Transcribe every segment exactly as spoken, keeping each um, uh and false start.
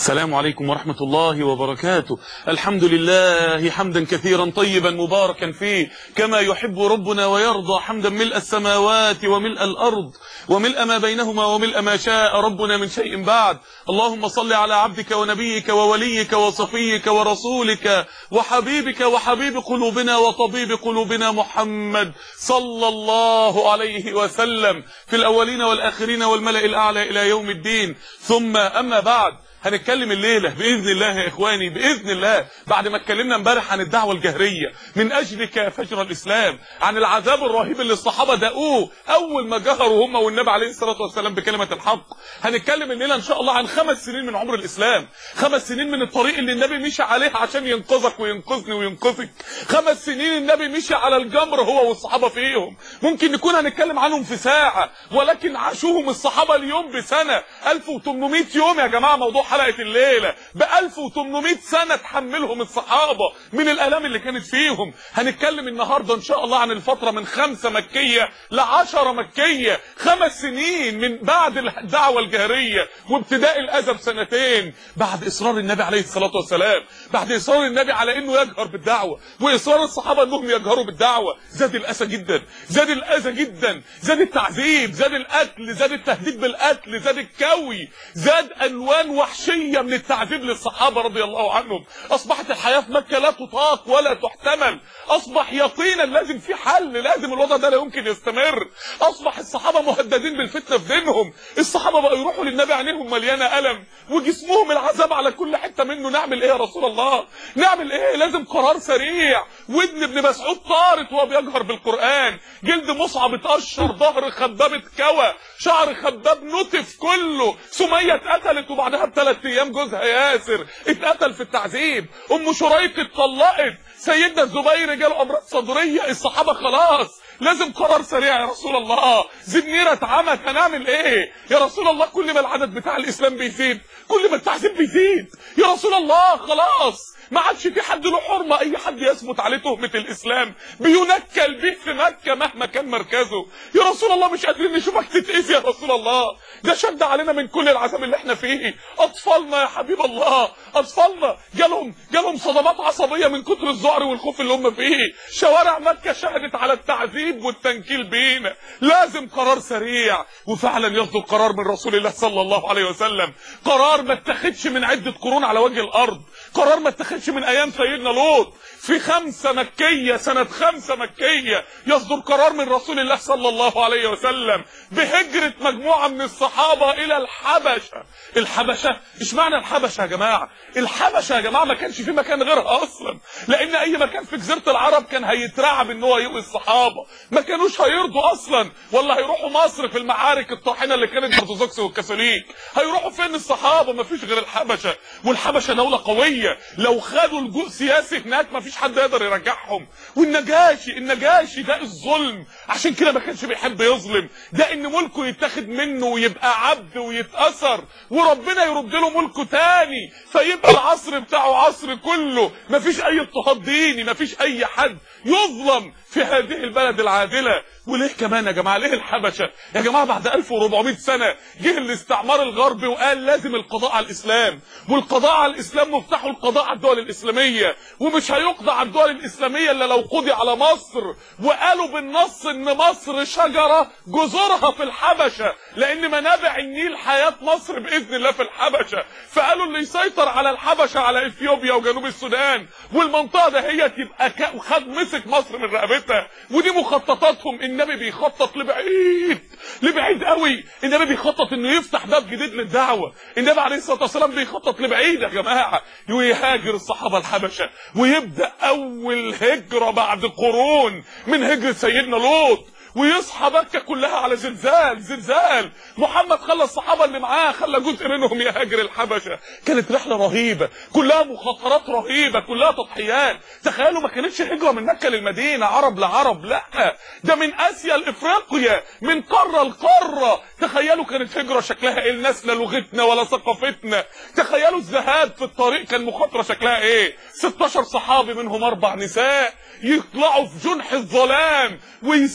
السلام عليكم ورحمة الله وبركاته. الحمد لله حمدا كثيرا طيبا مباركا فيه كما يحب ربنا ويرضى، حمدا ملء السماوات وملء الأرض وملء ما بينهما وملء ما شاء ربنا من شيء بعد. اللهم صل على عبدك ونبيك ووليك وصفيك ورسولك وحبيبك وحبيب قلوبنا وطبيب قلوبنا محمد صلى الله عليه وسلم في الأولين والآخرين والملأ الأعلى إلى يوم الدين. ثم أما بعد، هنتكلم الليلة بإذن الله يا إخواني، بإذن الله بعد ما اتكلمنا امبارح عن الدعوة الجهرية من أجلك يا فجر الإسلام، عن العذاب الرهيب اللي الصحابة دقوه أول ما جهروا هم والنبي عليه الصلاة والسلام بكلمة الحق. هنتكلم الليلة إن شاء الله عن خمس سنين من عمر الإسلام، خمس سنين من الطريق اللي النبي مشي عليه عشان ينقذك وينقذني وينقذك، خمس سنين النبي مشي على الجمر هو والصحابة فيهم. ممكن نكون هنتكلم عنهم في ساعة، ولكن عاشوهم الصحابة اليوم بسنة. ألف وثمانمائة يوم يا جماعة، موضوع حلقة الليلة ب ألف وثمانمائة سنة تحملهم الصحابة من الآلام اللي كانت فيهم. هنتكلم النهاردة إن شاء الله عن الفترة من خمسة مكية لعشرة مكية، خمس سنين من بعد الدعوة الجهرية وابتداء الأذى بسنتين، بعد إصرار النبي عليه الصلاة والسلام، بعد إصرار النبي على إنه يجهر بالدعوة وإصرار الصحابة إنهم يجهروا بالدعوة. زاد الأذى جدا، زاد الأذى جدا، زاد التعذيب، زاد القتل، زاد التهديد بالقتل، زاد الكوي، زاد ألوان وحشية من التعذيب للصحابة رضي الله عنهم. أصبحت الحياة في مكة لا تطاق ولا تحتمل، أصبح يقينا لازم في حل، لازم الوضع ده لا يمكن يستمر. أصبح الصحابة مهددين بالفتنة في دينهم، الصحابة بقوا يروحوا للنبي عينيهم مليانة ألم وجسمهم العذاب على كل حتة منه. نعمل إيه يا رسول الله؟ نعمل إيه؟ لازم قرار سريع. ودن ابن مسعود طارت وهو بيجهر بالقرآن، جلد مصعب اتقشر، ظهر خباب اتكوى، شعر خباب نتف كله، سمية اتقتلت وبعدها بثلاث ايام جوزها ياسر اتقتل في التعذيب، ام شريك اتطلقت، سيدنا الزبير جاله امراض صدريه. الصحابه خلاص لازم قرار سريع يا رسول الله، زنيره اتعمت، هنعمل ايه يا رسول الله؟ كل ما العدد بتاع الاسلام بيزيد كل ما التعذيب بيزيد يا رسول الله. خلاص ما عادش في حد له حرمه، اي حد يثبت عليه تهمه الاسلام بينكل به في مكه مهما كان مركزه. يا رسول الله مش قادرين نشوفك تتقيس يا رسول الله، ده شد علينا من كل العذاب اللي احنا فيه. اطفالنا يا حبيب الله، اطفالنا جالهم جالهم صدمات عصبيه من كتر الذعر والخوف اللي هم فيه. شوارع مكه شهدت على التعذيب والتنكيل بينا. لازم قرار سريع، وفعلا ياخدوا القرار من رسول الله صلى الله عليه وسلم. قرار ما اتخذش من عده قرون على وجه الارض، قرار ما اتخذش من ايام سيدنا لوط. في خمسة مكية، سنة خمسة مكية يصدر قرار من رسول الله صلى الله عليه وسلم بهجرة مجموعة من الصحابة الى الحبشة. الحبشة، ايش معنى الحبشة يا جماعة؟ الحبشة يا جماعة ما كانش في مكان غيرها اصلا، لان اي مكان في جزيرة العرب كان هيترعب ان هو يؤذي الصحابة، ما كانوش هيرضوا اصلا. ولا هيروحوا مصر في المعارك الطاحنة اللي كانت الارثوذكس والكاثوليك، هيروحوا فين الصحابة؟ ما فيش غير الحبشة، والحبشة دولة قوية، لو خدوا لجوء سياسي هناك ما فيش حد يقدر يرجعهم. والنجاشي، النجاشي ده الظلم، عشان كده ما كانش بيحب يظلم، ده ان ملكه يتاخد منه ويبقى عبد ويتأثر وربنا يرد له ملكه تاني، فيبقى العصر بتاعه عصر كله ما فيش اي اضطهاد ديني، ما فيش اي حد يظلم في هذه البلد العادلة. وليه كمان يا جماعة؟ ليه الحبشة يا جماعة؟ بعد ألف وأربعمائة سنة جه الاستعمار الغربي وقال لازم القضاء على الإسلام، والقضاء على الإسلام مفتاحه القضاء على الدول الإسلامية، ومش هيقضى على الدول الإسلامية إلا لو قضي على مصر. وقالوا بالنص إن مصر شجرة جذورها في الحبشة، لأن منابع النيل حياة مصر بإذن الله في الحبشة. فقالوا اللي يسيطر على الحبشة على إثيوبيا وجنوب السودان والمنطقة ده هي تبقى خد مسك مصر من رقبتها. ودي مخططاتهم. النبي بيخطط لبعيد لبعيد قوي، النبي بيخطط انه يفتح باب جديد للدعوه. النبي عليه الصلاه والسلام بيخطط لبعيد يا جماعه، ويهاجر الصحابه الحبشه، ويبدا اول هجره بعد قرون من هجره سيدنا لوط، ويصحى مكة كلها على زلزال زلزال. محمد خلى الصحابة اللي معاه، خلى جزء منهم يهاجر الحبشة. كانت رحلة رهيبة كلها مخاطرات رهيبة، كلها تضحيات. تخيلوا ما كانتش هجرة من مكة للمدينة عرب لعرب، لا ده من آسيا لإفريقيا، من قارة لقارة. تخيلوا كانت هجرة شكلها ايه؟ الناس لا لغتنا ولا ثقافتنا. تخيلوا الذهاب في الطريق كان مخاطرة شكلها ايه؟ ستاشر صحابي منهم اربع نساء يطلعوا في جنح الظلام ويسافروا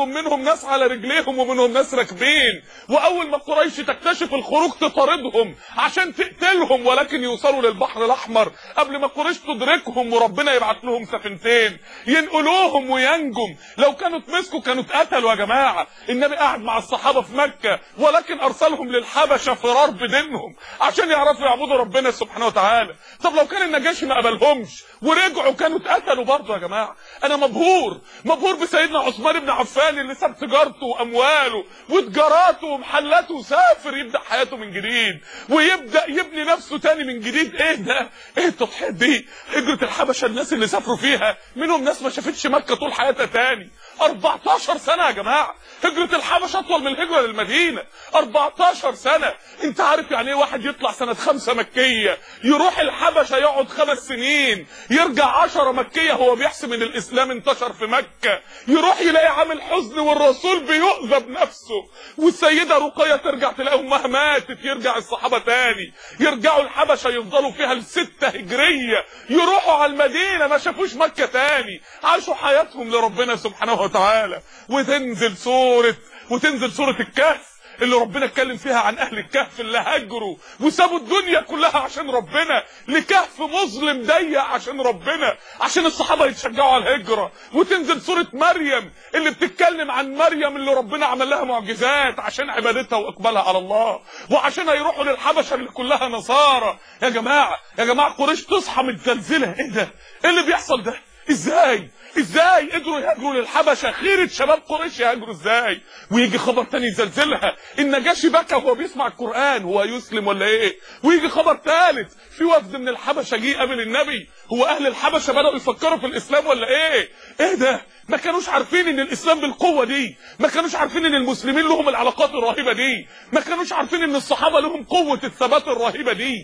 منهم منهم ناس على رجليهم ومنهم ناس راكبين، واول ما قريش تكتشف الخروج تطاردهم عشان تقتلهم، ولكن يوصلوا للبحر الاحمر قبل ما قريش تدركهم وربنا يبعت لهم سفينتين ينقلوهم وينجم. لو كانوا اتمسكوا كانوا اتقتلوا يا جماعه. النبي قاعد مع الصحابه في مكه ولكن ارسلهم للحبشه فرار بدينهم عشان يعرفوا يعبدوا ربنا سبحانه وتعالى. طب لو كان النجاشي ما قبلهمش ورجعوا كانوا اتقتلوا برضه يا جماعه. انا مبهور مبهور بسيدنا عثمان بن عفان اللي ساب تجارته وامواله وتجاراته ومحلاته وسافر يبدا حياته من جديد ويبدا يبني نفسه تاني من جديد. ايه ده؟ ايه التضحيات دي؟ هجره الحبشه الناس اللي سافروا فيها منهم ناس ما شافتش مكه طول حياتها تاني. أربعتاشر سنه يا جماعه. هجره الحبشه اطول من الهجره للمدينه. أربعتاشر سنه. انت عارف يعني ايه واحد يطلع سنه خمسه مكيه يروح الحبشه يقعد خمس سنين يرجع عشرة مكيه هو بيحسب ان الاسلام انتشر في مكه، يروح يلاقي عامل حزن والرسول بيؤذى بنفسه، والسيده رقيه ترجع تلاقي امها ماتت، يرجع الصحابه تاني يرجعوا الحبشه يفضلوا فيها لستة هجريه، يروحوا على المدينه ما شافوش مكه تاني، عاشوا حياتهم لربنا سبحانه وتعالى. وتنزل سوره وتنزل سوره الكهف اللي ربنا اتكلم فيها عن اهل الكهف اللي هاجروا وسابوا الدنيا كلها عشان ربنا لكهف مظلم ضيق عشان ربنا عشان الصحابه يتشجعوا على الهجره. وتنزل سوره مريم اللي بتتكلم عن مريم اللي ربنا عمل لها معجزات عشان عبادتها واقبالها على الله وعشان هيروحوا للحبشه اللي كلها نصارى. يا جماعه يا جماعه قريش تصحى متزلزله. ايه ده؟ ايه اللي بيحصل ده؟ ازاي ازاي قدروا يهاجروا للحبشه؟ خيره شباب قريش يهاجروا ازاي؟ ويجي خبر تاني يزلزلها، النجاشي بكى وهو بيسمع القران، هو يسلم ولا ايه؟ ويجي خبر ثالث، في وفد من الحبشه جه قابل النبي، هو اهل الحبشه بداوا يفكروا في الاسلام ولا ايه؟ ايه ده؟ ما كانوش عارفين ان الاسلام بالقوه دي، ما كانوش عارفين ان المسلمين لهم العلاقات الرهيبه دي، ما كانوش عارفين ان الصحابه لهم قوه الثبات الرهيبه دي،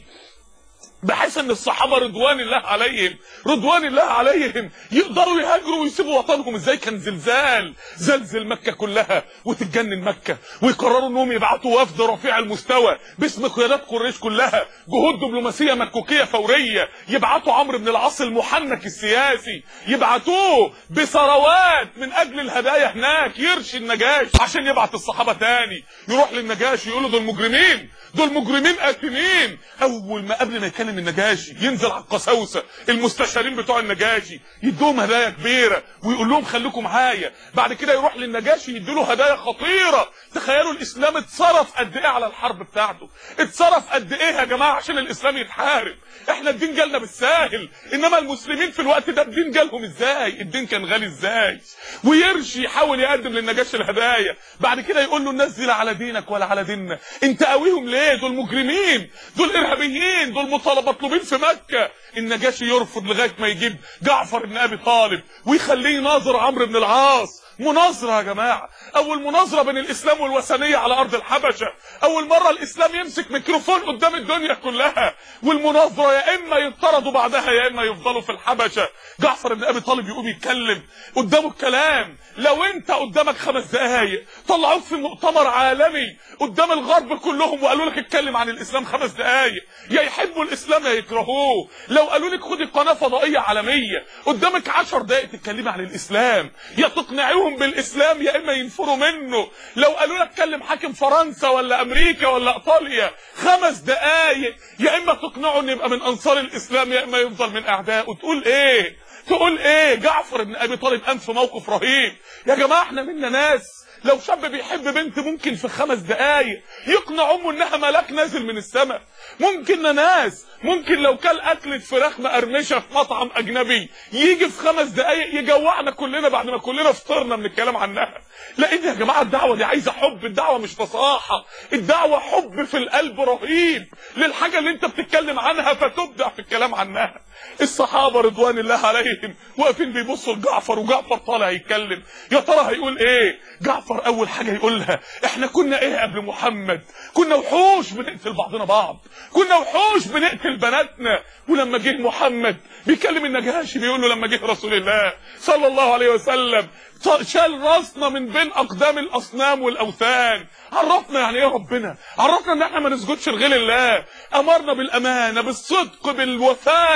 بحيث ان الصحابه رضوان الله عليهم رضوان الله عليهم يقدروا يهاجروا ويسيبوا وطنهم. ازاي؟ كان زلزال زلزل مكه كلها وتتجنن مكه، ويقرروا انهم يبعتوا وفد رفيع المستوى باسم قيادات قريش كلها، جهود دبلوماسيه مكوكيه فوريه، يبعتوا عمرو بن العاص المحنك السياسي، يبعتوه بثروات من اجل الهدايا هناك يرشي النجاشي عشان يبعت الصحابه تاني. يروح للنجاشي يقول له دول مجرمين، دول مجرمين قاتلين. اول ما قبل ما يكلم النجاشي ينزل على القساوسه المستشارين بتوع النجاشي يدوهم هدايا كبيره ويقول لهم خليكم معايا. بعد كده يروح للنجاشي يديله هدايا خطيره. تخيلوا الاسلام اتصرف قد ايه على الحرب بتاعته، اتصرف قد ايه يا جماعه عشان الاسلام يتحارب. احنا الدين جالنا بالساهل، انما المسلمين في الوقت ده الدين جالهم ازاي؟ الدين كان غالي ازاي؟ ويرشي يحاول يقدم للنجاشي الهدايا. بعد كده يقول له الناس دي لا على دينك ولا على ديننا، انت قاويهم ليه؟ دول مجرمين، دول ارهابيين، دول مطلوبين في مكه. النجاشي يرفض لغايه ما يجيب جعفر بن ابي طالب ويخليه يناظر عمرو بن العاص. مناظره يا جماعه، اول مناظره بين الاسلام والوثنيه على ارض الحبشه، اول مره الاسلام يمسك ميكروفون قدام الدنيا كلها. والمناظره يا اما يطردوا بعدها يا اما يفضلوا في الحبشه. جعفر بن ابي طالب يقوم يتكلم قدامه الكلام. لو انت قدامك خمس دقايق طلعوك في مؤتمر عالمي قدام الغرب كلهم وقالوا لك اتكلم عن الاسلام خمس دقايق، يا يحبوا الاسلام يا يكرهوه. لو قالوا لك خدي قناه فضائيه عالميه قدامك عشر دقائق تتكلمي عن الاسلام، يا تقنعيهم بالاسلام يا اما ينفروا منه. لو قالوا لك كلم حاكم فرنسا ولا امريكا ولا ايطاليا خمس دقائق، يا اما تقنعه ان يبقى من انصار الاسلام يا اما يفضل من اعدائه. تقول ايه؟ تقول ايه؟ جعفر بن ابي طالب قام في موقف رهيب. يا جماعه احنا منا ناس لو شاب بيحب بنت ممكن في خمس دقايق يقنع امه انها ملاك نازل من السماء. ممكن ناس ممكن لو كل اكلة فراخ مقرمشه في مطعم اجنبي يجي في خمس دقايق يجوعنا كلنا بعد ما كلنا فطرنا من الكلام عنها. لان يا جماعه الدعوه دي عايزه حب، الدعوه مش فصاحه، الدعوه حب في القلب رهيب للحاجه اللي انت بتتكلم عنها فتبدع في الكلام عنها. الصحابه رضوان الله عليهم واقفين بيبصوا لجعفر وجعفر طالع يتكلم. يا ترى هيقول ايه؟ جعفر اول حاجه يقولها احنا كنا ايه قبل محمد؟ كنا وحوش بنقتل بعضنا بعض، كنا وحوش بنقتل بناتنا. ولما جه محمد بيكلم النجاشي بيقول له لما جه رسول الله صلى الله عليه وسلم شال راسنا من بين اقدام الاصنام والاوثان. عرفنا يعني ايه ربنا، عرفنا ان احنا ما نسجدش لغير الله، امرنا بالامانه بالصدق بالوفاء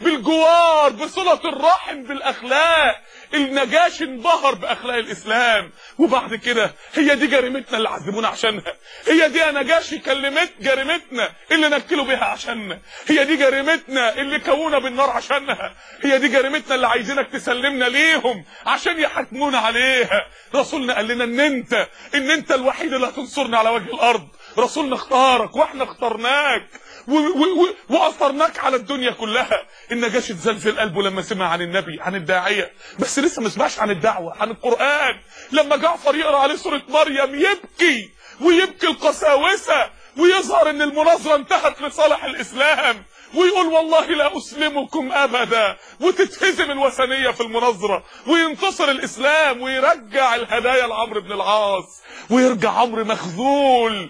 بالجوار، بصلة الرحم، بالاخلاق. النجاشي انبهر باخلاق الاسلام. وبعد كده هي دي جريمتنا اللي عذبونا عشانها، هي دي يا نجاشي كلمت جريمتنا اللي نكلوا بيها عشاننا، هي دي جريمتنا اللي كونا بالنار عشانها، هي دي جريمتنا اللي عايزينك تسلمنا ليهم عشان يحكمونا عليها. رسولنا قال لنا ان انت ان انت الوحيد اللي هتنصرنا على وجه الارض. رسولنا اختارك واحنا اخترناك واثرناك على الدنيا كلها. النجاشي اتزلزل قلبه لما سمع عن النبي، عن الداعيه، بس لسه ما سمعش عن الدعوه، عن القران. لما جعفر يقرا عليه سوره مريم يبكي، ويبكي القساوسه، ويظهر ان المناظره انتهت لصالح الاسلام، ويقول والله لا اسلمكم ابدا، وتتهزم الوثنيه في المناظره، وينتصر الاسلام، ويرجع الهدايا لعمرو بن العاص، ويرجع عمرو مخذول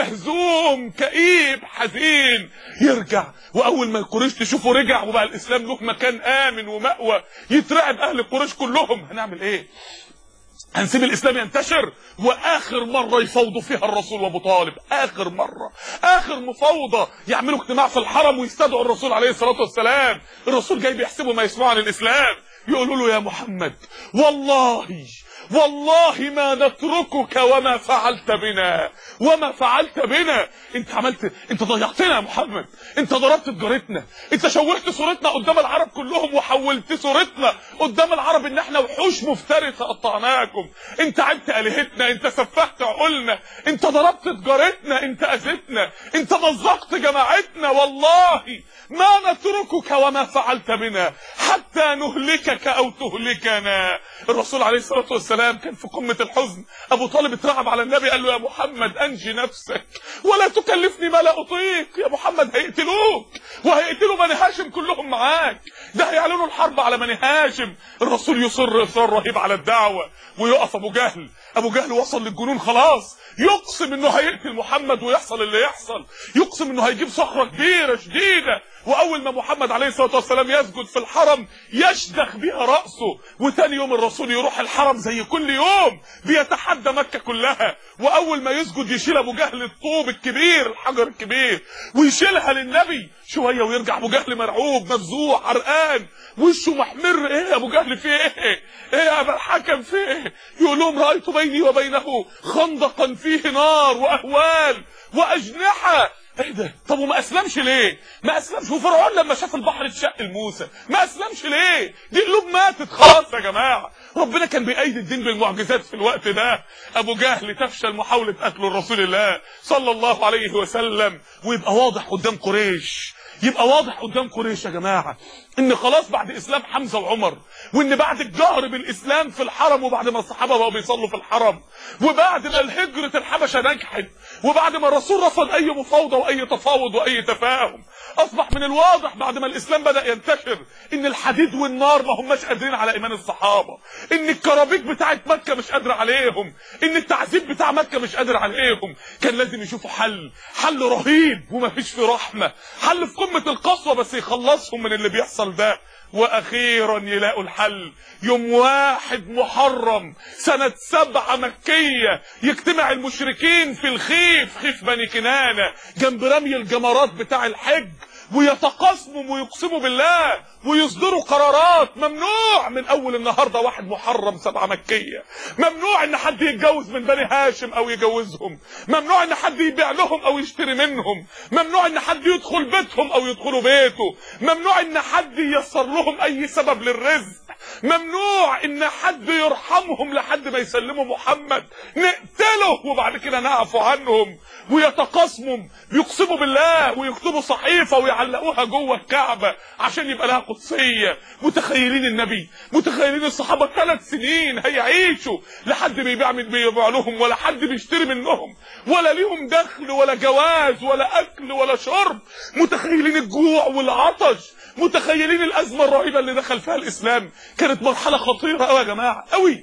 مهزوم كئيب حزين، يرجع. واول ما القريش تشوفه رجع وبقى الاسلام له مكان امن ومأوى، يترعب اهل قريش كلهم. هنعمل ايه؟ هنسيب الاسلام ينتشر؟ واخر مره يفاوضوا فيها الرسول وابو طالب، اخر مره، اخر مفاوضه، يعملوا اجتماع في الحرم ويستدعوا الرسول عليه الصلاه والسلام. الرسول جاي بيحسبوا ما يسمعوا عن الاسلام، يقولوا له يا محمد والله والله ما نتركك وما فعلت بنا، وما فعلت بنا. انت عملت، انت ضيعتنا يا محمد، انت ضربت تجارتنا، انت شوهت صورتنا قدام العرب كلهم، وحولت صورتنا قدام العرب ان احنا وحوش مفترسه قطعناكم، انت عبت الهتنا، انت سفهت عقولنا، انت ضربت تجارتنا، انت اذيتنا، انت مزقت جماعتنا. والله ما نتركك وما فعلت بنا حتى نهلكك او تهلكنا. الرسول عليه الصلاه والسلام كان في قمه الحزن. ابو طالب اترعب على النبي، قال له يا محمد انجي نفسك ولا تكلفني ما لا اطيق. يا محمد هيقتلوك، وهيقتلوا بني هاشم كلهم معاك، ده هيعلنوا الحرب على بني هاشم. الرسول يصر اصرار رهيب على الدعوه، ويقف ابو جهل. ابو جهل وصل للجنون خلاص، يقسم انه هيقتل محمد ويحصل اللي يحصل، يقسم انه هيجيب صخره كبيره شديده، واول ما محمد عليه الصلاه والسلام يسجد في الحرم يشدخ بها راسه. وتاني يوم الرسول يروح الحرم زي كل يوم، بيتحدى مكه كلها، واول ما يسجد يشيل ابو جهل الطوب الكبير، الحجر الكبير، ويشيلها للنبي شويه، ويرجع ابو جهل مرعوب مفزوع عرقان، وشه محمر. ايه يا ابو جهل في ايه؟ ايه يا ابا الحكم في ايه؟ يقول لهم رايت بيني وبينه خندقا فيه نار واهوال واجنحه. ايه ده؟ طب وما اسلمش ليه؟ ما اسلمش. وفرعون لما شاف البحر اتشق لموسى ما اسلمش ليه؟ دي قلوب ماتت خلاص يا جماعه. ربنا كان بيأيد الدين بالمعجزات في الوقت ده. ابو جهل تفشل محاوله قتل رسول الله صلى الله عليه وسلم، ويبقى واضح قدام قريش، يبقى واضح قدام قريش يا جماعه ان خلاص بعد اسلام حمزه وعمر، وان بعد الجهر بالاسلام في الحرم، وبعد ما الصحابه بقوا بيصلوا في الحرم، وبعد ما الهجره الحبشه نجحت، وبعد ما الرسول رفض اي مفاوضه واي تفاوض واي تفاهم، اصبح من الواضح بعد ما الاسلام بدا ينتشر ان الحديد والنار ما هماش قادرين على ايمان الصحابه، ان الكرابيك بتاعت مكه مش قادره عليهم، ان التعذيب بتاع مكه مش قادر عليهم. كان لازم يشوفوا حل، حل رهيب وما فيش فيه رحمه، حل في قمه القسوه بس يخلصهم من اللي بيحصل ده. واخيرا يلاقوا الحل. يوم واحد محرم سنة سبعة مكية يجتمع المشركين في الخيف، خيف بني كنانة، جنب رمي الجمرات بتاع الحج، ويتقاسموا ويقسموا بالله ويصدروا قرارات. ممنوع من اول النهارده واحد محرم سبعة مكيه، ممنوع ان حد يتجوز من بني هاشم او يجوزهم، ممنوع ان حد يبيع لهم او يشتري منهم، ممنوع ان حد يدخل بيتهم او يدخلوا بيته، ممنوع ان حد ييسر لهم اي سبب للرزق، ممنوع ان حد يرحمهم لحد ما يسلموا محمد، نقتله وبعد كده نعفو عنهم. ويتقاسموا بيقسموا بالله ويكتبوا صحيفه ويعلقوها جوه الكعبه عشان يبقى لها قدسيه. متخيلين النبي، متخيلين الصحابه ثلاث سنين هيعيشوا لحد بيبيع من بيبيع لهم، ولا حد بيشتري منهم، ولا ليهم دخل ولا جواز ولا اكل ولا شرب. متخيلين الجوع والعطش، متخيلين الازمه الرهيبه اللي دخل فيها الاسلام. كانت مرحله خطيره قوي يا جماعه قوي.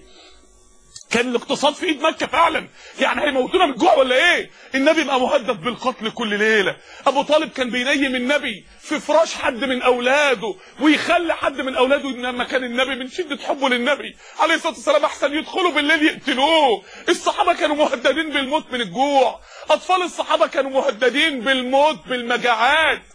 كان الاقتصاد في ايد مكه فعلا، يعني هيموتونا من الجوع ولا ايه؟ النبي بقى مهدد بالقتل كل ليله. ابو طالب كان بينيم النبي في فراش حد من اولاده، ويخلي حد من اولاده لما كان النبي من شده حبه للنبي عليه الصلاه والسلام احسن يدخلوا بالليل يقتلوه. الصحابه كانوا مهددين بالموت من الجوع، اطفال الصحابه كانوا مهددين بالموت بالمجاعات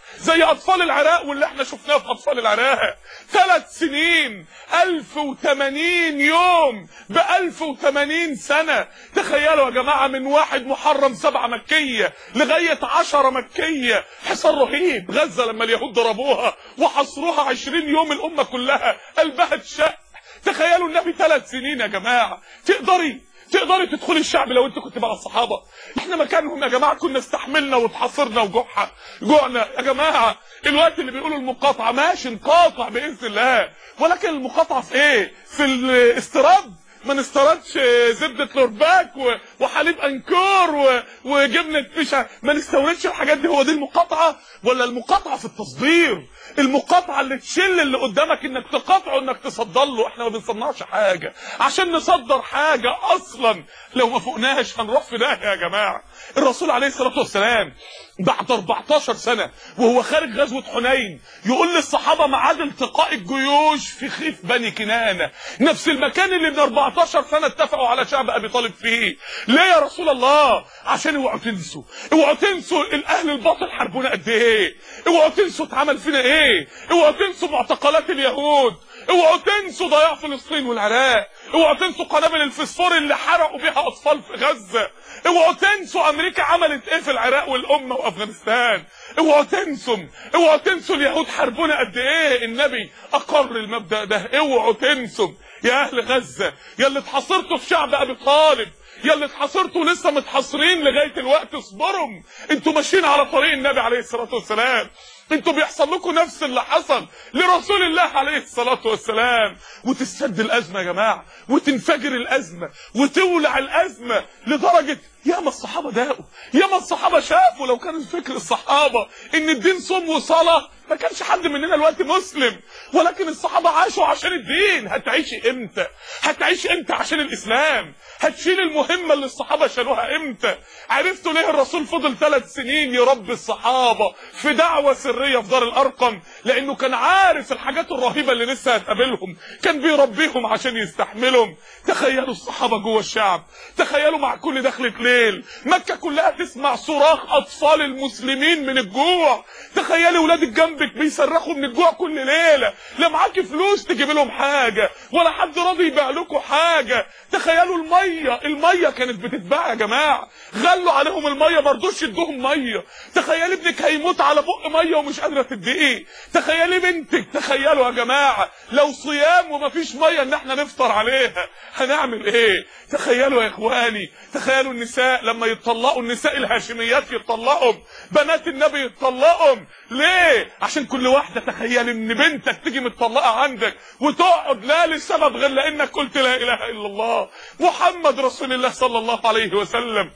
زي اطفال العراق واللي احنا شفناه في اطفال العراق. ثلاث سنين ألف وثمانين يوم بألف وثمانين سنة. تخيلوا يا جماعة، من واحد محرم سبعة مكية لغاية عشرة مكية، حصار رهيب. غزة لما اليهود ضربوها وحصروها عشرين يوم الأمة كلها قلبها اتشق. تخيلوا النبي ثلاث سنين يا جماعة. تقدري تقدري تدخلي الشعب لو انت كنت مع الصحابة؟ احنا مكانهم يا جماعة كنا استحملنا واتحصرنا وجوعنا جوعنا يا جماعة. الوقت اللي بيقولوا المقاطعة ماشي نقاطع بإذن الله، ولكن المقاطعة في ايه؟ في الاستيراد. ما نستوردش زبدة لورباك وحليب انكور وجبنة فيشة، ما نستوردش الحاجات دي. هو دي المقاطعة؟ ولا المقاطعة في التصدير؟ المقاطعة اللي تشل اللي قدامك انك تقاطعه انك تصدر له. احنا ما بنصنعش حاجة عشان نصدر حاجة اصلا. لو ما فوقناش هنروح في داهية يا جماعة. الرسول عليه الصلاة والسلام بعد أربعتاشر سنة وهو خارج غزوة حنين يقول للصحابة ميعاد التقاء الجيوش في خيف بني كنانة، نفس المكان اللي من أربعتاشر سنة اتفقوا على شعب ابي طالب فيه. ليه يا رسول الله؟ عشان اوعوا تنسوا، اوعوا تنسوا الاهل الباطل حاربونا قد ايه، اوعوا تنسوا اتعمل فينا ايه، اوعوا تنسوا معتقلات اليهود، اوعوا تنسوا ضياع فلسطين والعراق، اوعوا تنسوا قنابل الفسفور اللي حرقوا بيها اطفال في غزة، اوعوا تنسوا امريكا عملت ايه في العراق والامه وافغانستان، اوعوا تنسوا اوعوا تنسوا اليهود حاربونا قد ايه. النبي اقر المبدأ ده. اوعوا تنسوا يا اهل غزة، يا اللي اتحصرتوا في شعب ابي طالب، يا اللي اتحصرتوا لسه متحصرين لغايه الوقت، اصبروا. انتوا ماشيين على طريق النبي عليه الصلاه والسلام. انتوا بيحصل لكم نفس اللي حصل لرسول الله عليه الصلاه والسلام. وتستد الازمه يا جماعه، وتنفجر الازمه، وتولع الازمه لدرجه ياما الصحابه داقوا، ياما الصحابه شافوا. لو كان فكر الصحابه ان الدين صوم وصلاه ما كانش حد مننا الوقت مسلم، ولكن الصحابه عاشوا عشان الدين. هتعيشي امتى؟ هتعيشي امتى عشان الاسلام؟ هتشيل المهمه اللي الصحابه شالوها امتى؟ عرفتوا ليه الرسول فضل ثلاث سنين يربي الصحابه في دعوه سريه في دار الارقم؟ لانه كان عارف الحاجات الرهيبه اللي لسه هتقابلهم، كان بيربيهم عشان يستحملهم. تخيلوا الصحابه جوه الشعب، تخيلوا مع كل دخلة ليل مكه كلها تسمع صراخ اطفال المسلمين من الجوع. تخيلوا ولادك جنبك بيصرخوا من الجوع كل ليله، لا معاكي فلوس تجيب لهم حاجه ولا حد راضي يبيع لكم حاجه. تخيلوا الميه، الميه كانت بتتباع يا جماعه، غلوا عليهم الميه ما رضوش يدوهم ميه. تخيلي ابنك هيموت على بق ميه ومش قادره تديه. تخيلي بنتك. تخيلوا يا جماعه لو صيام ومفيش ميه ان احنا نفطر عليها هنعمل ايه؟ تخيلوا يا اخواني، تخيلوا النساء لما يتطلقوا، النساء الهاشميات يتطلقوا، بنات النبي يتطلقوا. ليه؟ عشان كل واحده تخيل ان بنتك تيجي متطلقه عندك وتقعد لا لسبب غير لانك قلت لا اله الا الله محمد رسول الله صلى الله عليه وسلم.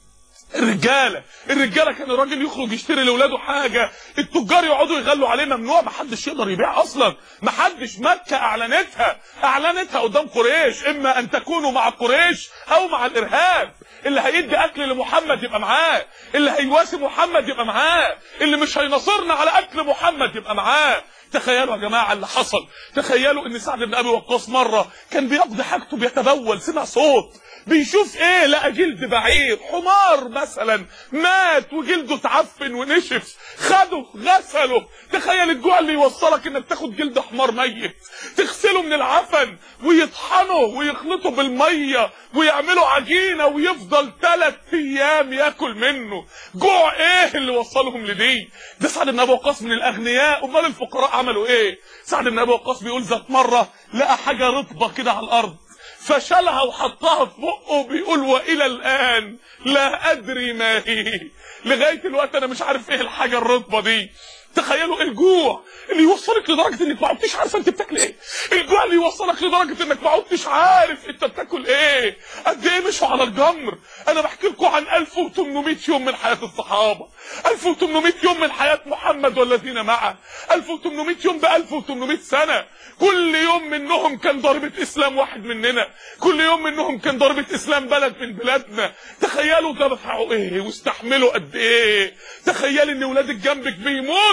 الرجاله الرجاله كان الراجل يخرج يشتري لاولاده حاجه، التجار يقعدوا يغلوا عليه ممنوع، محدش يقدر يبيع اصلا، محدش. مكه اعلنتها اعلنتها قدام قريش، اما ان تكونوا مع قريش او مع الارهاب. اللي هيدي اكل لمحمد يبقى معاه، اللي هيواسي محمد يبقى معاه، اللي مش هينصرنا على اكل محمد يبقى معاه. تخيلوا يا جماعه اللي حصل. تخيلوا ان سعد بن ابي وقاص مره كان بيقضي حاجته بيتبول، سمع صوت، بيشوف ايه؟ لقى جلد بعير، حمار مثلا مات وجلده اتعفن ونشف، خده غسله. تخيل الجوع اللي يوصلك انك تاخد جلد حمار ميت تغسله من العفن ويطحنه ويخلطه بالميه ويعملوا عجينه ويفضل ثلاث ايام ياكل منه. جوع ايه اللي وصلهم لدي؟ ده سعد بن ابي وقاص من الاغنياء. امال الفقراء عملوا ايه؟ سعد بن ابي وقاص بيقول ذات مره لقى حاجه رطبه كده على الارض فشالها وحطها في بقه، بيقول والى الان لا ادري ما هي، لغايه الوقت انا مش عارف ايه الحاجه الرطبه دي. تخيلوا الجوع اللي يوصلك لدرجه انك ما عدتش عارفه انت بتاكل ايه، الجوع اللي يوصلك لدرجه انك ما عدتش عارف انت بتاكل ايه. قد ايه مشوا على الجمر. انا بحكي لكم عن ألف وثمانمائة يوم من حياه الصحابه، ألف وثمانمائة يوم من حياه محمد والذين معه، ألف وثمانمائة يوم ب ألف وثمانمائة سنه. كل يوم منهم كان ضربه اسلام واحد مننا، كل يوم منهم كان ضربه اسلام بلد من بلادنا. تخيلوا دفعوا ايه واستحملوا قد ايه. تخيل ان ولادك جنبك بيموت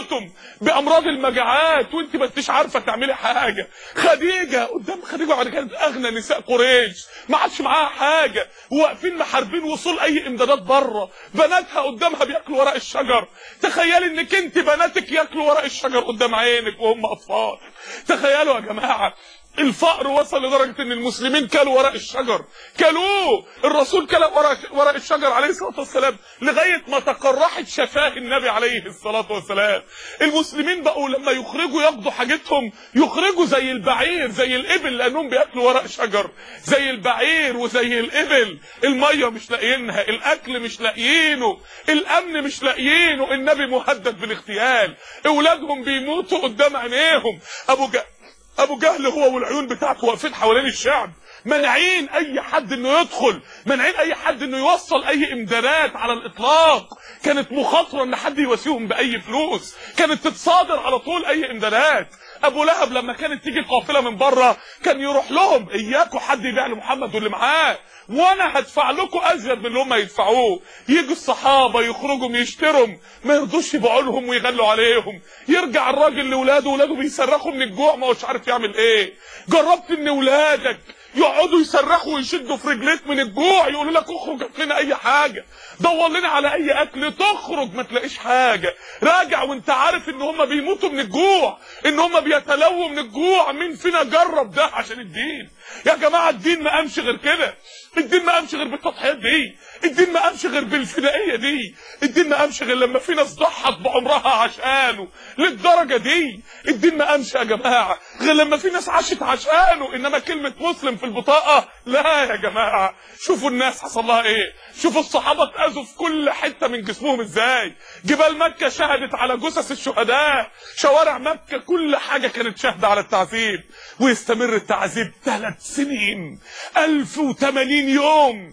بيموتوا بامراض المجاعات وانت ما انتش عارفه تعملي حاجه. خديجه قدام خديجه بعد كانت اغنى نساء قريش، ما عادش معاها حاجه، واقفين محاربين وصول اي امدادات بره، بناتها قدامها بياكلوا ورق الشجر. تخيلي انك انت بناتك ياكلوا ورق الشجر قدام عينك وهم اطفال. تخيلوا يا جماعه الفقر وصل لدرجه ان المسلمين كلوا ورق الشجر، كلوه. الرسول كل ورق ورق الشجر عليه الصلاه والسلام لغايه ما تقرحت شفاه النبي عليه الصلاه والسلام. المسلمين بقوا لما يخرجوا ياخدوا حاجتهم يخرجوا زي البعير زي الابل، لانهم بياكلوا ورق شجر زي البعير وزي الابل. الميه مش لاقيينها، الاكل مش لاقيينه، الامن مش لاقيينه. النبي مهدد بالاغتيال، اولادهم بيموتوا قدام عينيهم. ابو جهل ابو جهل هو والعيون بتاعته واقفين حوالين الشعب، منعين اي حد انه يدخل، منعين اي حد انه يوصل اي امدادات على الاطلاق. كانت مخاطره ان حد يواسيهم باي فلوس، كانت تتصادر على طول اي امدادات. ابو لهب لما كانت تيجي قافله من بره كان يروح لهم اياكوا حد يبيع لمحمد واللي معاه، وانا هدفع لكم ازيد من اللي هم يدفعوه. يجوا الصحابه يخرجوا يشتروا، ما يرضوش يبيعوا لهم ويغلوا عليهم. يرجع الراجل لاولاده، اولاده بيصرخوا من الجوع ما هوش عارف يعمل ايه. جربت ان اولادك يقعدوا يصرخوا ويشدوا في رجليك من الجوع، يقولوا لك اخرج هات لنا اي حاجه، دور لنا على اي اكل، تخرج ما تلاقيش حاجه، راجع وانت عارف ان هم بيموتوا من الجوع، ان هم بيتلووا من الجوع. مين فينا جرب ده عشان الدين؟ يا جماعه الدين ما قامش غير كده، الدين ما قامش غير بالتضحيات دي، الدين ما قامش غير بالفدائيه دي، الدين ما قامش غير لما في ناس ضحت بعمرها عشانه للدرجه دي. الدين ما قامش يا جماعه غير لما في ناس عاشت عشانه. انما كلمه مسلم في البطاقه لا يا جماعه. شوفوا الناس حصل لها ايه، شوفوا الصحابه اتاذوا في كل حته من جسمهم ازاي. جبال مكه شهدت على جثث الشهداء، شوارع مكه كل حاجه كانت شاهده على التعذيب. ويستمر التعذيب ثلاث سنين، ألف وثمانين يوم،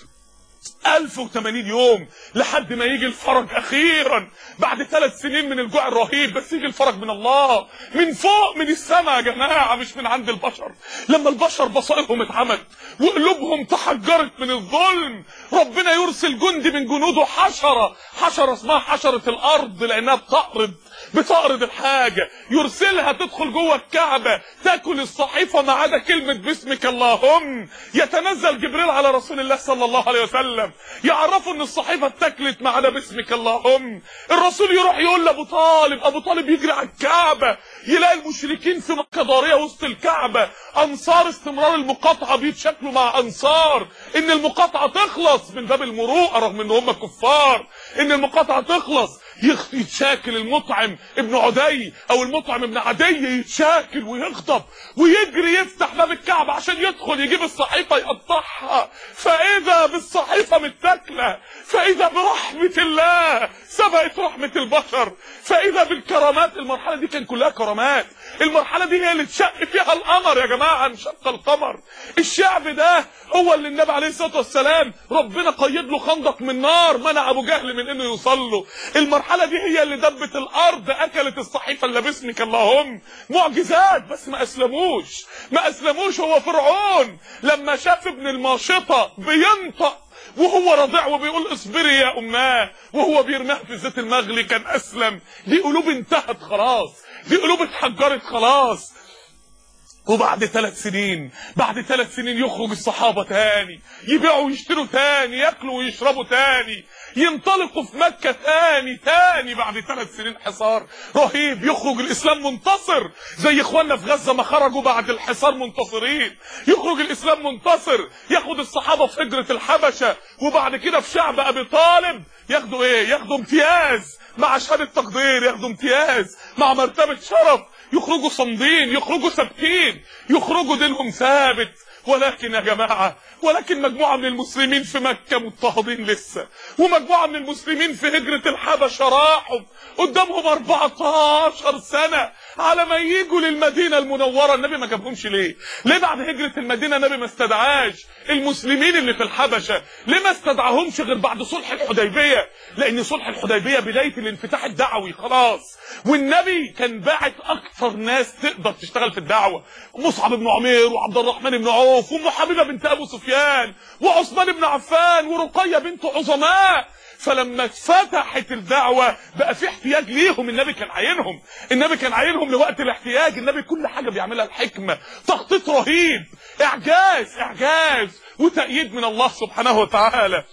ألف وثمانين يوم لحد ما يجي الفرج اخيرا بعد ثلاث سنين من الجوع الرهيب. بس يجي الفرج من الله، من فوق، من السماء يا جماعه، مش من عند البشر. لما البشر بصائرهم اتعمت وقلوبهم تحجرت من الظلم، ربنا يرسل جندي من جنوده، حشره حشره اسمها حشره الارض لانها بتعرض بتعرض الحاجه، يرسلها تدخل جوه الكعبه تاكل الصحيفه ما عدا كلمه باسمك اللهم. يتنزل جبريل على رسول الله صلى الله عليه وسلم يعرفوا ان الصحيفه اتاكلت ما عدا باسمك اللهم. الرسول يروح يقول لابو طالب، ابو طالب يجري على الكعبه يلاقي المشركين في مكه ضاريه وسط الكعبه، انصار استمرار المقاطعه بيتشكلوا مع انصار ان المقاطعه تخلص من باب المروءه رغم ان هم كفار، ان المقاطعه تخلص. يتشاكل المطعم ابن عدي او المطعم ابن عدي، يتشاكل ويغضب ويجري يفتح باب الكعبه عشان يدخل يجيب الصحيفه يقطعها، فاذا بالصحيفه متاكله، فاذا برحمه الله سبقت رحمه البشر، فاذا بالكرامات. المرحله دي كان كلها كرامات، المرحله دي هي اللي اتشق فيها القمر يا جماعه، انشق القمر. الشعب ده هو اللي النبي عليه الصلاه والسلام ربنا قيد له خندق من نار منع ابو جهل من انه يوصل له. المرحله دي هي اللي دبت الارض، اكلت الصحيفه اللي باسمك اللهم. معجزات، بس ما اسلموش ما اسلموش. هو فرعون لما شاف ابن الماشطه بينطق وهو رضيع وبيقول اصبري يا اماه وهو بيرميها في الزيت المغلي كان اسلم. دي قلوب انتهت خلاص، دي قلوب اتحجرت خلاص. وبعد ثلاث سنين بعد ثلاث سنين يخرج الصحابه تاني، يبيعوا ويشتروا تاني، ياكلوا ويشربوا تاني، ينطلقوا في مكه تاني تاني بعد ثلاث سنين حصار رهيب. يخرج الاسلام منتصر زي اخواننا في غزه ما خرجوا بعد الحصار منتصرين. يخرج الاسلام منتصر، ياخد الصحابه في هجره الحبشه، وبعد كده في شعب ابي طالب ياخدوا ايه؟ ياخدوا امتياز مع شهاده تقدير، ياخدوا امتياز مع مرتبه شرف، يخرجوا صامدين، يخرجوا ثابتين، يخرجوا دينهم ثابت. ولكن يا جماعه، ولكن مجموعه من المسلمين في مكه مضطهدين لسه، ومجموعه من المسلمين في هجره الحبشه راحوا قدامهم أربعتاشر سنه على ما ييجوا للمدينه المنوره. النبي ما جابهمش ليه؟ ليه بعد هجره المدينه النبي ما استدعاش المسلمين اللي في الحبشه؟ ليه ما استدعاهمش غير بعد صلح الحديبيه؟ لان صلح الحديبيه بدايه الانفتاح الدعوي خلاص، والنبي كان باعت اكثر ناس تقدر تشتغل في الدعوه، مصعب بن عمير وعبد الرحمن بن عوف وام حبيبه بنت ابو سفيان وعثمان بن عفان ورقيه بنت عظماء. فلما اتفتحت الدعوه بقى في احتياج ليهم، النبي كان عاينهم، النبي كان عاينهم لوقت الاحتياج، النبي كل حاجه بيعملها الحكمه، تخطيط رهيب، اعجاز اعجاز وتأييد من الله سبحانه وتعالى.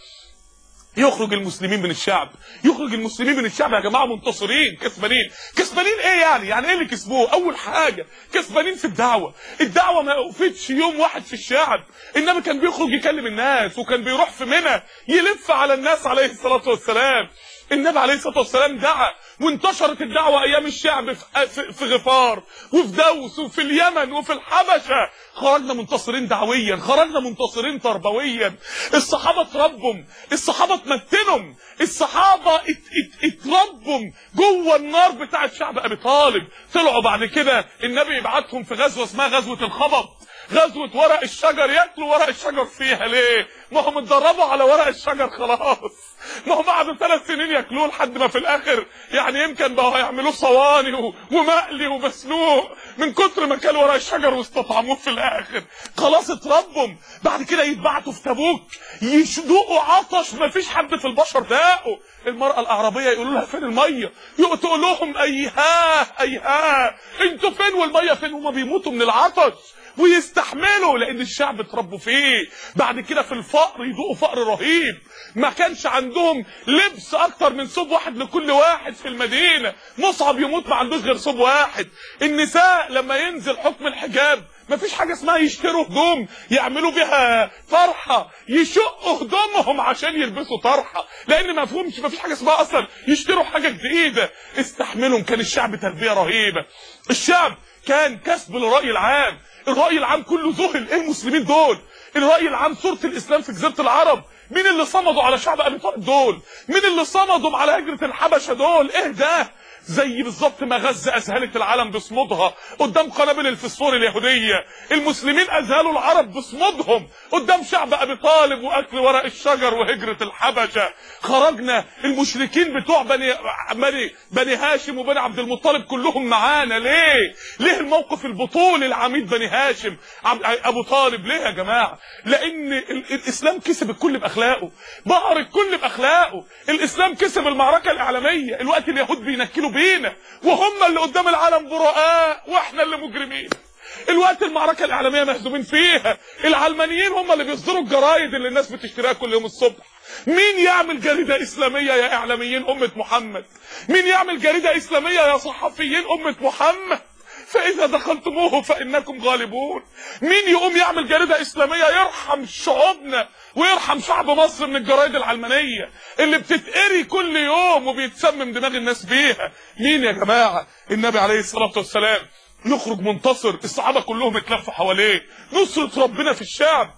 يخرج المسلمين من الشعب، يخرج المسلمين من الشعب يا جماعه منتصرين كسبانين. كسبانين ايه يعني؟ يعني ايه اللي كسبوه؟ اول حاجه كسبانين في الدعوه، الدعوه ما وقفتش يوم واحد في الشعب، النبي كان بيخرج يكلم الناس، وكان بيروح في منى يلف على الناس عليه الصلاه والسلام. النبي عليه الصلاه والسلام دعا وانتشرت الدعوه ايام الشعب في في غفار وفي دوس وفي اليمن وفي الحبشه. خرجنا منتصرين دعويا، خرجنا منتصرين تربويا. الصحابه اتربوا، الصحابه اتمتنوا، الصحابه ات ات اتربوا جوه النار بتاعه شعب ابي طالب. طلعوا بعد كده النبي يبعتهم في غزوه اسمها غزوه الخبط، غزوه ورق الشجر. ياكلوا ورق الشجر فيها ليه؟ ما هم اتدربوا على ورق الشجر خلاص، ما هم قعدوا ثلاث سنين ياكلوه لحد ما في الاخر يعني يمكن بقوا هيعملوه صواني ومقلي ومسلوق من كتر ما كانوا ورق الشجر واستطعموه في الاخر. خلاص اتربوا. بعد كده يتبعتوا في تبوك يشدقوا عطش ما فيش حد في البشر داقوا. المرأة الأعرابية يقولوا لها فين المية؟ تقول لهم أيها أيها انتوا فين والمية فين؟ هما بيموتوا من العطش ويستحملوا لان الشعب اتربوا فيه. بعد كده في الفقر يذوقوا فقر رهيب، ما كانش عندهم لبس اكتر من ثوب واحد لكل واحد في المدينه. مصعب يموت ما عندوش غير ثوب واحد. النساء لما ينزل حكم الحجاب ما فيش حاجه اسمها يشتروا هدوم يعملوا بيها طرحه، يشقوا هدومهم عشان يلبسوا طرحه، لان ما فهمش ما فيش حاجه اسمها اصلا يشتروا حاجه جديده. استحملهم. كان الشعب تربيه رهيبه. الشعب كان كسب للراي العام، الرأي العام كله ذهل. ايه المسلمين دول؟ الرأي العام صورة الاسلام في جزيرة العرب. مين اللي صمدوا على شعب ابي طالب دول؟ مين اللي صمدوا على هجرة الحبشة دول؟ ايه ده؟ زي بالظبط ما غزة اذهلت العالم بصمودها قدام قنابل الفسفور اليهودية، المسلمين اذهلوا العرب بصمودهم قدام شعب ابي طالب واكل ورق الشجر وهجرة الحبشة. خرجنا المشركين بتوع بني بني بني هاشم وبني عبد المطلب كلهم معانا. ليه؟ ليه الموقف البطولي العميد بني هاشم ابو طالب؟ ليه يا جماعة؟ لان الاسلام كسب الكل باخلاقه، بهر الكل باخلاقه. الاسلام كسب المعركة الاعلامية. الوقت اليهود بينكلوا بينا وهم اللي قدام العالم براء واحنا اللي مجرمين. الوقت المعركة الاعلامية مهزومين فيها، العلمانيين هم اللي بيصدروا الجرايد اللي الناس بتشتريها كل يوم الصبح. مين يعمل جريدة اسلامية يا اعلاميين امة محمد؟ مين يعمل جريدة اسلامية يا صحفيين امة محمد؟ فاذا دخلتموه فانكم غالبون. مين يقوم يعمل جريدة اسلامية يرحم شعوبنا ويرحم شعب مصر من الجرايد العلمانية اللي بتتقري كل يوم وبيتسمم دماغ الناس بيها؟ مين يا جماعة؟ النبي عليه الصلاة والسلام يخرج منتصر، الصحابة كلهم اتلفوا حواليه. نصرة ربنا في الشعب.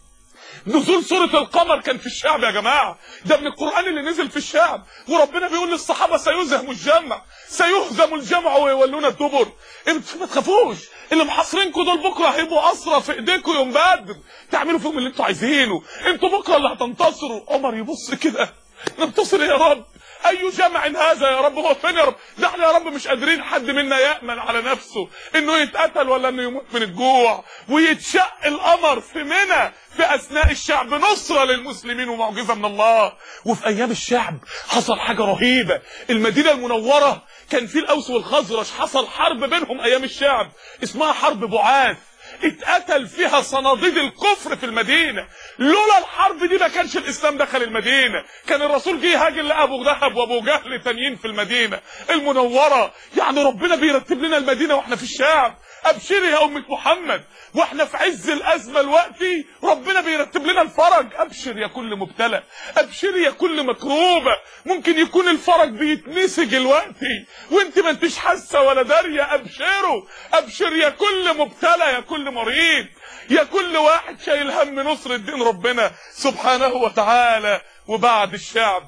نزول سورة القمر كان في الشعب يا جماعة، ده من القرآن اللي نزل في الشعب، وربنا بيقول للصحابة سيهزم الجمع، سيهزم الجمع ويولون الدبر. انتوا ما تخافوش، اللي محاصرينكم دول بكره هيبقوا اسرى في ايديكم يوم بدر، تعملوا فيهم اللي انتوا عايزينه، انتوا بكره اللي هتنتصروا. عمر يبص كده، ننتصر يا رب؟ اي جمع هذا يا رب؟ هو فين يا رب؟ ده احنا يا رب مش قادرين حد منا يأمن على نفسه انه يتقتل ولا انه يموت من الجوع. ويتشق القمر في منى في اثناء الشعب، نصرة للمسلمين ومعجزة من الله. وفي ايام الشعب حصل حاجة رهيبة. المدينة المنورة كان في الاوس والخزرج، حصل حرب بينهم ايام الشعب اسمها حرب بعاث، اتقتل فيها صناديد الكفر في المدينة. لولا الحرب دي ما كانش الاسلام دخل المدينة، كان الرسول جه هاجر لابو لهب وابو جهل تانيين في المدينة المنورة. يعني ربنا بيرتب لنا المدينة واحنا في الشعب. ابشري يا امة محمد، واحنا في عز الازمة الوقتي ربنا بيرتب لنا الفرج. ابشر يا كل مبتلى، ابشر يا كل مكروبة. ممكن يكون الفرج بيتنسج الوقتي وانت ما انتش حاسة ولا دارية. ابشروا، ابشر يا كل مبتلى، يا كل مريض، يا كل واحد شايل هم نصر الدين ربنا سبحانه وتعالى. وبعد الشعب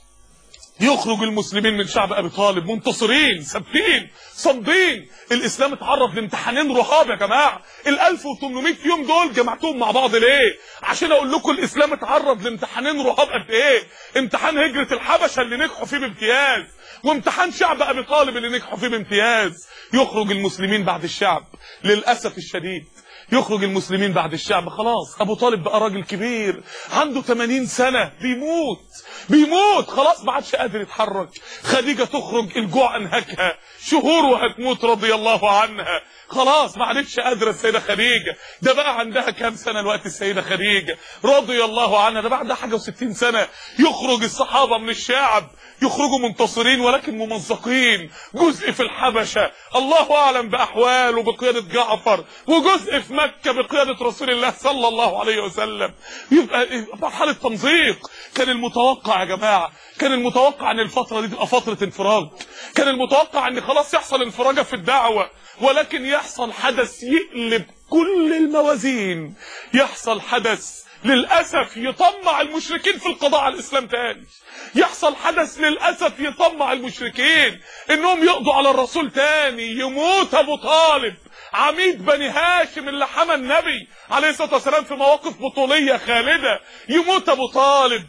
يخرج المسلمين من شعب ابي طالب منتصرين ثابتين صامدين. الاسلام اتعرض لامتحانين رهاب يا جماعه. ال ألف وثمانمائة يوم دول جمعتهم مع بعض ليه؟ عشان اقول لكم الاسلام اتعرض لامتحانين رهاب قد ايه. امتحان هجره الحبشه اللي نجحوا فيه بامتياز، وامتحان شعب ابي طالب اللي نجحوا فيه بامتياز. يخرج المسلمين بعد الشعب للاسف الشديد يخرج المسلمين بعد الشعب. خلاص ابو طالب بقى راجل كبير عنده ثمانين سنة بيموت بيموت خلاص ما عادش قادر يتحرك. خديجة تخرج الجوع انهكها شهور وهتموت رضي الله عنها. خلاص ما عادتش قادره السيده خديجه. ده بقى عندها كام سنه الوقت السيده خديجه رضي الله عنها؟ ده بعد حاجه وستين سنه يخرج الصحابه من الشعب، يخرجوا منتصرين ولكن ممزقين. جزء في الحبشه الله اعلم باحواله بقياده جعفر، وجزء في مكه بقياده رسول الله صلى الله عليه وسلم. يبقى مرحله تمزيق. كان المتوقع يا جماعه، كان المتوقع ان الفتره دي تبقى فتره انفراج، كان المتوقع ان خلاص يحصل انفراجه في الدعوه، ولكن يحصل حدث يقلب كل الموازين. يحصل حدث للأسف يطمع المشركين في القضاء على الإسلام تاني. يحصل حدث للأسف يطمع المشركين إنهم يقضوا على الرسول تاني. يموت أبو طالب عميد بني هاشم اللي حمى النبي عليه الصلاة والسلام في مواقف بطولية خالدة. يموت أبو طالب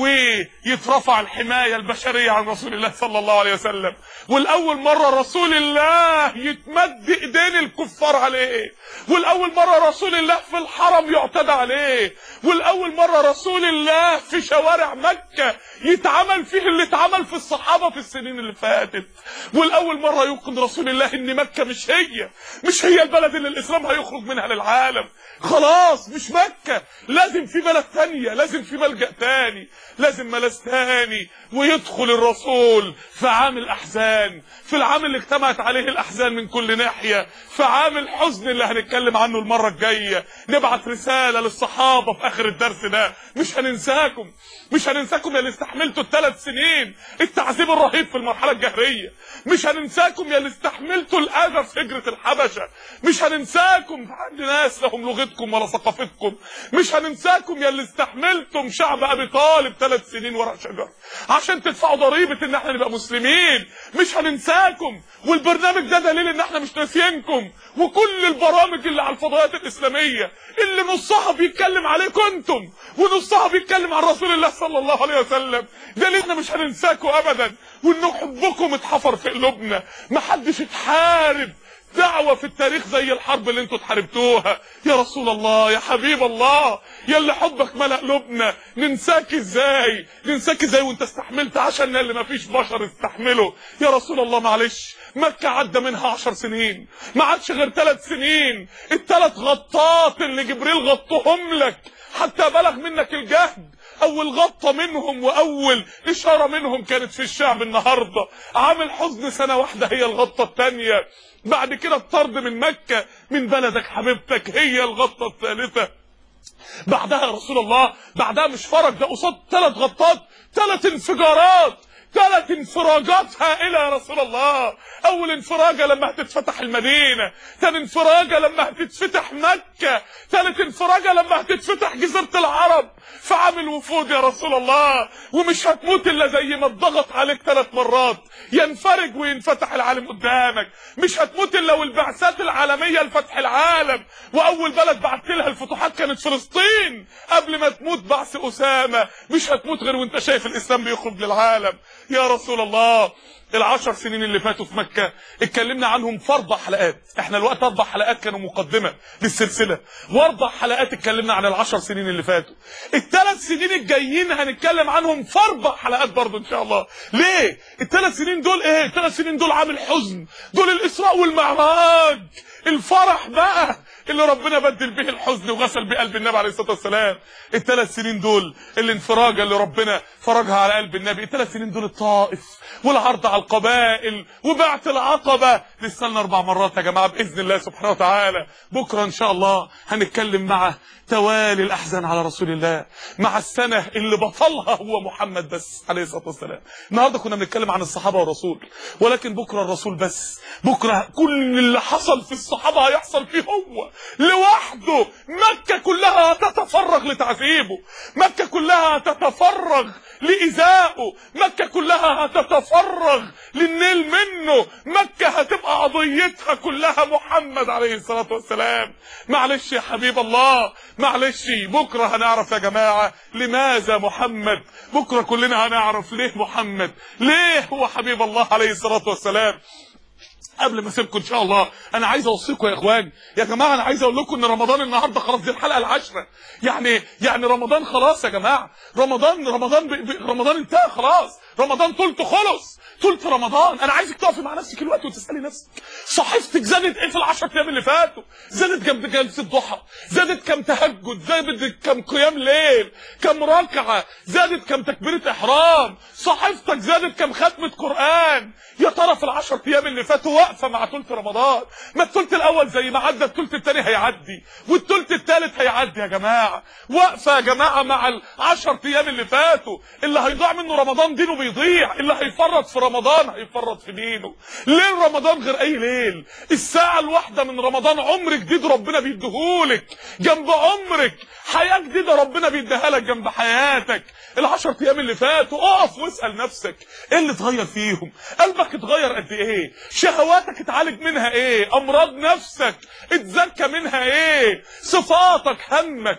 ويترفع الحماية البشرية عن رسول الله صلى الله عليه وسلم. والأول مرة رسول الله يتمد ايدين الكفار عليه، والأول مرة رسول الله في الحرم يعتدى عليه، والأول مرة رسول الله في شوارع مكة يتعمل فيه اللي اتعمل في الصحابة في السنين اللي فاتت، والأول مرة يوقن رسول الله ان مكة مش هي مش هي البلد اللي الإسلام هيخرج منها للعالم. خلاص مش مكة، لازم في بلد تانية، لازم في ملجأ تاني، لازم ملاذ تاني. ويدخل الرسول في عام الأحزان، في العام اللي اجتمعت عليه الأحزان من كل ناحية، في عام الحزن اللي هنتكلم عنه المرة الجاية. نبعت رسالة للصحابة في آخر الدرس ده، مش هننساكم مش هننساكم يا اللي استحملتوا الثلاث سنين التعذيب الرهيب في المرحلة الجهرية، مش هننساكم يا اللي استحملتوا الأذى في هجرة الحبشة، مش هننساكم عند ناس لهم لغتكم ولا ثقافتكم، مش هننساكم يا اللي استحملتم شعب أبي طالب ثلاث سنين وراء شجر عشان تدفعوا ضريبة ان احنا نبقى مسلمين. مش هننساكم، والبرنامج ده دليل ان احنا مش ناسيينكم. وكل البرامج اللي على الفضائيات الإسلامية اللي نصها بيتكلم عليكم انتم ونصها بيتكلم عن رسول الله صلى الله عليه وسلم، دليل ان مش هننساكم ابدا، وان حبكم اتحفر في قلوبنا. محدش اتحارب دعوة في التاريخ زي الحرب اللي انتوا اتحاربتوها. يا رسول الله، يا حبيب الله، يا اللي حبك ملأ قلوبنا، ننساك ازاي ننساك ازاي وانت استحملت عشان اللي ما فيش بشر استحمله. يا رسول الله معلش، مكة عدى منها عشر سنين، ما عادش غير ثلاث سنين. الثلاث غطات اللي جبريل غطهم لك حتى بلغ منك الجهد، اول غطة منهم واول اشارة منهم كانت في الشعب النهاردة. عامل حزن سنة واحدة هي الغطة الثانية، بعد كده الطرد من مكة من بلدك حبيبتك هي الغطة الثالثة. بعدها يا رسول الله، بعدها مش فرج، ده قصاد ثلاث غطات ثلاث انفجارات ثلاث انفراجات هائلة يا رسول الله. اول انفراجة لما هتتفتح المدينة، ثاني انفراجة لما هتتفتح مكة، ثالث انفراجة لما هتتفتح جزيرة العرب في عام الوفود يا رسول الله. ومش هتموت الا زي ما اتضغط عليك ثلاث مرات ينفرج وينفتح العالم قدامك. مش هتموت الا والبعثات العالمية لفتح العالم، واول بلد بعت لها الفتوحات كانت فلسطين قبل ما تموت بعث اسامة. مش هتموت غير وانت شايف الاسلام بيخرج للعالم يا رسول الله. العشر سنين اللي فاتوا في مكة اتكلمنا عنهم في اربع حلقات. احنا الوقت اربع حلقات كانوا مقدمة للسلسلة، واربع حلقات اتكلمنا عن العشر سنين اللي فاتوا. الثلاث سنين الجايين هنتكلم عنهم في اربع حلقات برضو ان شاء الله. ليه؟ الثلاث سنين دول ايه؟ الثلاث سنين دول عامل حزن، دول الاسراء والمعراج، الفرح بقى اللي ربنا بدل به الحزن وغسل به قلب النبي عليه الصلاة والسلام. الثلاث سنين دول الانفراجة اللي ربنا فرجها على قلب النبي. الثلاث سنين دول الطائف والعرض على القبائل وبعت العقبة. لسه لنا اربع مرات يا جماعة بإذن الله سبحانه وتعالى. بكرة ان شاء الله هنتكلم مع توالي الأحزان على رسول الله، مع السنة اللي بطلها هو محمد بس عليه الصلاة والسلام. النهاردة كنا بنتكلم عن الصحابة والرسول، ولكن بكرة الرسول بس. بكرة كل اللي حصل في الصحابة هيحصل فيه هو لوحده. مكة كلها هتتفرغ لتعذيبه، مكة كلها هتتفرغ لإيذائه، مكة كلها هتتفرغ للنيل منه. مكة هتبقى قضيتها كلها محمد عليه الصلاة والسلام. معلش يا حبيب الله، معلش. بكرة هنعرف يا جماعة لماذا محمد، بكرة كلنا هنعرف ليه محمد، ليه هو حبيب الله عليه الصلاة والسلام. قبل ما اسيبكم ان شاء الله انا عايز اوصيكم يا اخوان يا جماعه، انا عايز اقول لكم ان رمضان النهارده خلاص، دي الحلقه العاشره. يعني يعني رمضان خلاص يا جماعه، رمضان رمضان ب... ب... رمضان انتهى خلاص، رمضان طولته خلص، طولت رمضان. انا عايزك تقفي مع نفسك الوقت وتسالي نفسك صحيفتك زادت ايه في العشر ايام اللي فاتوا؟ زادت كم جلسه ضحى؟ زادت كم تهجد؟ زادت كم قيام ليل؟ كم ركعه؟ زادت كم تكبيره احرام؟ صحيفتك زادت كم ختمه قران؟ يا ترى في العشر ايام اللي فاتوا واقفه مع ثلث رمضان؟ ما الثلث الاول زي ما عدى الثلث الثاني هيعدي، والثلث الثالث هيعدي يا جماعه. واقفه يا جماعه مع العشر ايام اللي فاتوا. اللي هيضيع منه رمضان دينه بيضيع، اللي هيفرط في رمضان هيفرط في دينه. ليل رمضان غير اي ليل، الساعه الواحده من رمضان عمر جديد ربنا بيديهولك جنب عمرك، حياه جديده ربنا بيديها لك جنب حياتك. العشر ايام اللي فاتوا اقف واسال نفسك ايه اللي اتغير فيهم؟ قلبك اتغير قد ايه؟ شهواتك اتعالج منها ايه؟ امراض نفسك اتزكى منها ايه؟ صفاتك، همك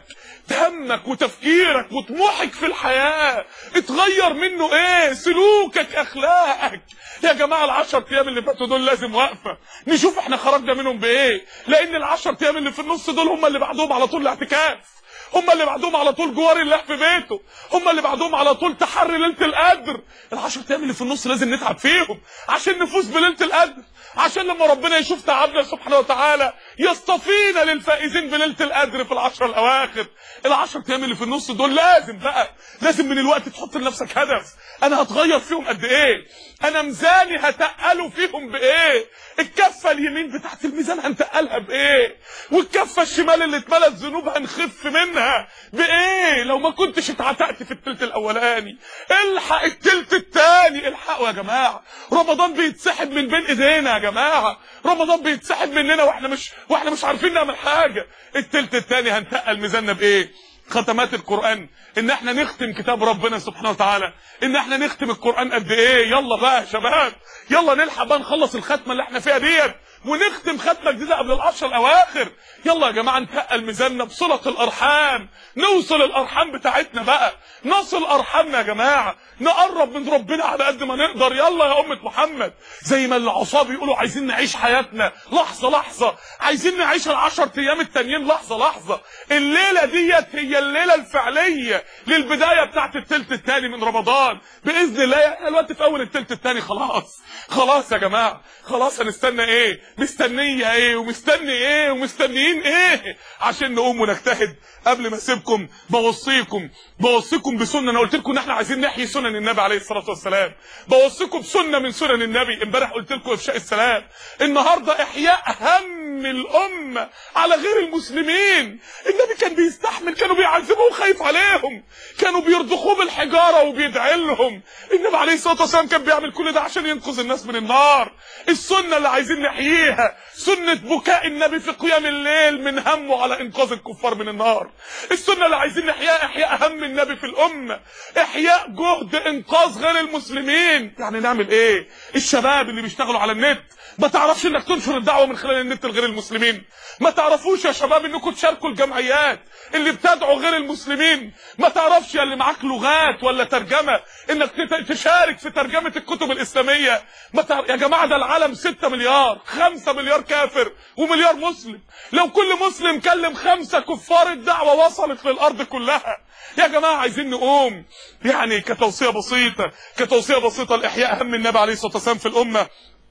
همك وتفكيرك وطموحك في الحياه اتغير منه ايه؟ سلوكك، اخلاقك. يا جماعه العشر ايام اللي فاتوا دول لازم واقفه نشوف احنا خرجنا منهم بايه، لان العشر ايام اللي في النص دول هم اللي بعدهم على طول الاعتكاف، هم اللي بعدهم على طول جوار الله في بيته، هم اللي بعدهم على طول تحري ليله القدر. العشر ايام اللي في النص لازم نتعب فيهم عشان نفوز بليله القدر، عشان لما ربنا يشوف تعبنا سبحانه وتعالى يصطفينا للفائزين بليله القدر في العشر الاواخر. العشر ايام اللي في النص دول لازم بقى لازم من الوقت تحط لنفسك هدف، انا هتغير فيهم قد ايه؟ انا ميزاني هتقله فيهم بايه؟ الكفه اليمين بتاعت الميزان هنتقلها بايه؟ والكفه الشمال اللي اتملت ذنوب هنخف منها بايه؟ لو ما كنتش اتعتقت في الثلث الاولاني الحق الثلث الثاني، الحقوا يا جماعه. رمضان بيتسحب من بين ايدينا يا جماعه، رمضان بيتسحب مننا واحنا مش واحنا مش عارفين نعمل حاجه. الثلث الثاني هنتقل ميزاننا بايه؟ ختمات القرآن، ان احنا نختم كتاب ربنا سبحانه وتعالى، ان احنا نختم القرآن قد ايه؟ يلا بقى يا شباب، يلا نلحق بقى نخلص الختمة اللي احنا فيها ديت ونختم ختمة جديدة قبل العشر الاواخر. يلا يا جماعة نتقل ميزاننا بصلة الارحام، نوصل الارحام بتاعتنا بقى، نصل ارحامنا يا جماعة، نقرب من ربنا على قد ما نقدر. يلا يا أمة محمد، زي ما العصاه بيقولوا عايزين نعيش حياتنا لحظة لحظة، عايزين نعيش العشر ايام التانيين لحظة لحظة. الليلة ديت هي الليلة الفعلية للبداية بتاعت التلت التاني من رمضان بإذن الله. احنا الوقت في أول التلت التاني خلاص خلاص يا جماعة، خلاص. هنستنى ايه؟ مستنية ايه ومستني ايه ومستنيين ايه عشان نقوم ونجتهد؟ قبل ما اسيبكم بوصيكم بوصيكم بسنة. انا قلت لكم ان احنا عايزين نحيي سنن النبي عليه الصلاة والسلام، بوصيكم بسنة من سنن النبي. امبارح قلت لكم افشاء السلام، النهارده احياء هم الامة على غير المسلمين. النبي كان بيستحمل، كانوا بيعذبوه وخايف عليهم، كانوا بيرضخوه بالحجارة وبيدعي لهم. النبي عليه الصلاة والسلام كان بيعمل كل ده عشان ينقذ الناس من النار. السنة اللي عايزين نحييها سنة بكاء النبي في قيام الليل من همه على انقاذ الكفار من النار. السنة اللي عايزين نحييها احياء هم النبي في الامة، احياء جهد انقاذ غير المسلمين. يعني نعمل ايه؟ الشباب اللي بيشتغلوا على النت، ما تعرفش انك تنشر الدعوة من خلال النت لغير المسلمين؟ ما تعرفوش يا شباب انكم تشاركوا الجمعيات اللي بتدعو غير المسلمين؟ ما تعرفش يا اللي معاك لغات ولا ترجمة انك تشارك في ترجمة الكتب الاسلامية؟ ما تعرف... يا جماعة ده العالم ستة مليار، خمسة مليار كافر ومليار مسلم. لو كل مسلم كلم خمسة كفار الدعوة وصلت للارض كلها. يا جماعة عايزين نقوم يعني كتوصية بسيطة كتوصية بسيطة لإحياء هم النبي عليه الصلاة والسلام في الأمة.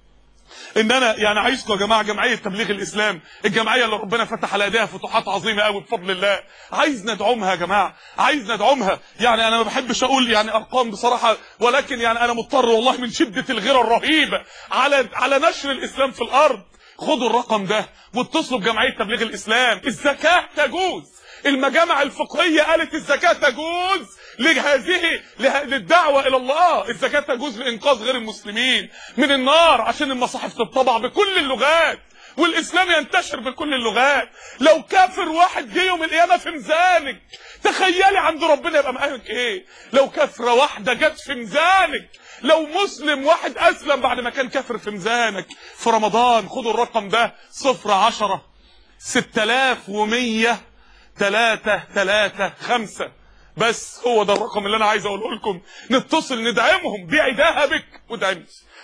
ان انا يعني عايزكم يا جماعه جمعيه تبليغ الاسلام، الجمعيه اللي ربنا فتح على ايديها فتوحات عظيمه قوي بفضل الله، عايز ندعمها يا جماعه، عايز ندعمها. يعني انا ما بحبش اقول يعني ارقام بصراحه، ولكن يعني انا مضطر والله من شده الغيره الرهيبه على على نشر الاسلام في الارض. خدوا الرقم ده واتصلوا بجمعيه تبليغ الاسلام. الزكاه تجوز، المجامع الفقهيه قالت الزكاه تجوز لهذه للدعوة إلى الله، الزكاة تجوز لإنقاذ غير المسلمين من النار عشان المصاحف تطبع بكل اللغات والإسلام ينتشر بكل اللغات. لو كافر واحد جه يوم القيامة في ميزانك، تخيلي عند ربنا يبقى معاك إيه؟ لو كافرة واحدة جت في ميزانك، لو مسلم واحد أسلم بعد ما كان كافر في ميزانك في رمضان. خدوا الرقم ده صفر عشرة ستة آلاف ومية تلاتة تلاتة خمسة، بس هو ده الرقم اللي انا عايز اقوله لكم. نتصل ندعمهم، بيعي ذهبك ودعمني.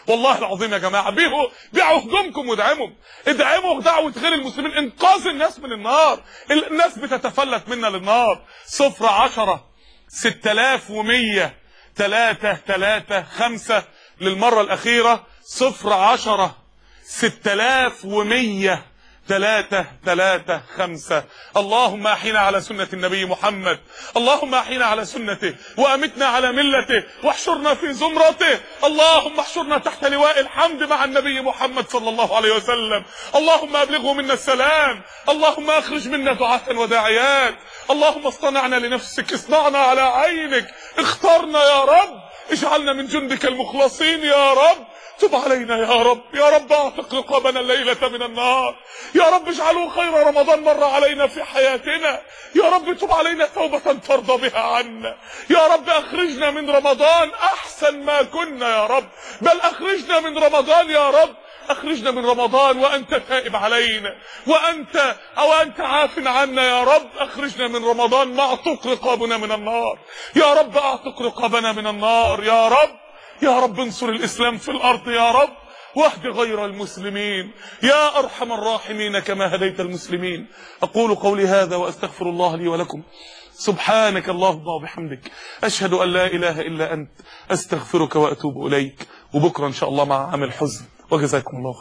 والله العظيم يا جماعه، بيعوا بيعوا هجومكم وادعمهم، ادعموا دعوه غير المسلمين، انقاذ الناس من النار. الناس بتتفلت منا للنار. صفر عشرة ستة آلاف ومية تلاتة تلاتة خمسة للمره الاخيره. صفر عشرة ستة آلاف ومية تلاتة تلاتة خمسة. اللهم احينا على سنة النبي محمد، اللهم احينا على سنته وامتنا على ملته واحشرنا في زمرته. اللهم احشرنا تحت لواء الحمد مع النبي محمد صلى الله عليه وسلم. اللهم ابلغه منا السلام، اللهم اخرج منا دعاة وداعيات. اللهم اصطنعنا لنفسك، اصنعنا على عينك، اخترنا يا رب، اجعلنا من جندك المخلصين يا رب. تب علينا يا رب، يا رب اعتق رقابنا الليلة من النار، يا رب اجعله خير رمضان مر علينا في حياتنا، يا رب تب علينا توبة ترضى بها عنا، يا رب اخرجنا من رمضان احسن ما كنا يا رب، بل اخرجنا من رمضان يا رب، اخرجنا من رمضان وانت تائب علينا، وانت او انت عاف عنا يا رب. اخرجنا من رمضان معتق رقابنا من النار، يا رب اعتق رقابنا من النار يا رب. يا رب انصر الإسلام في الأرض يا رب، واهد غير المسلمين يا أرحم الراحمين كما هديت المسلمين. أقول قولي هذا وأستغفر الله لي ولكم. سبحانك اللهم وبحمدك، أشهد أن لا إله إلا أنت، أستغفرك وأتوب إليك. وبكرة إن شاء الله مع عام الحزن، وجزاكم الله خير.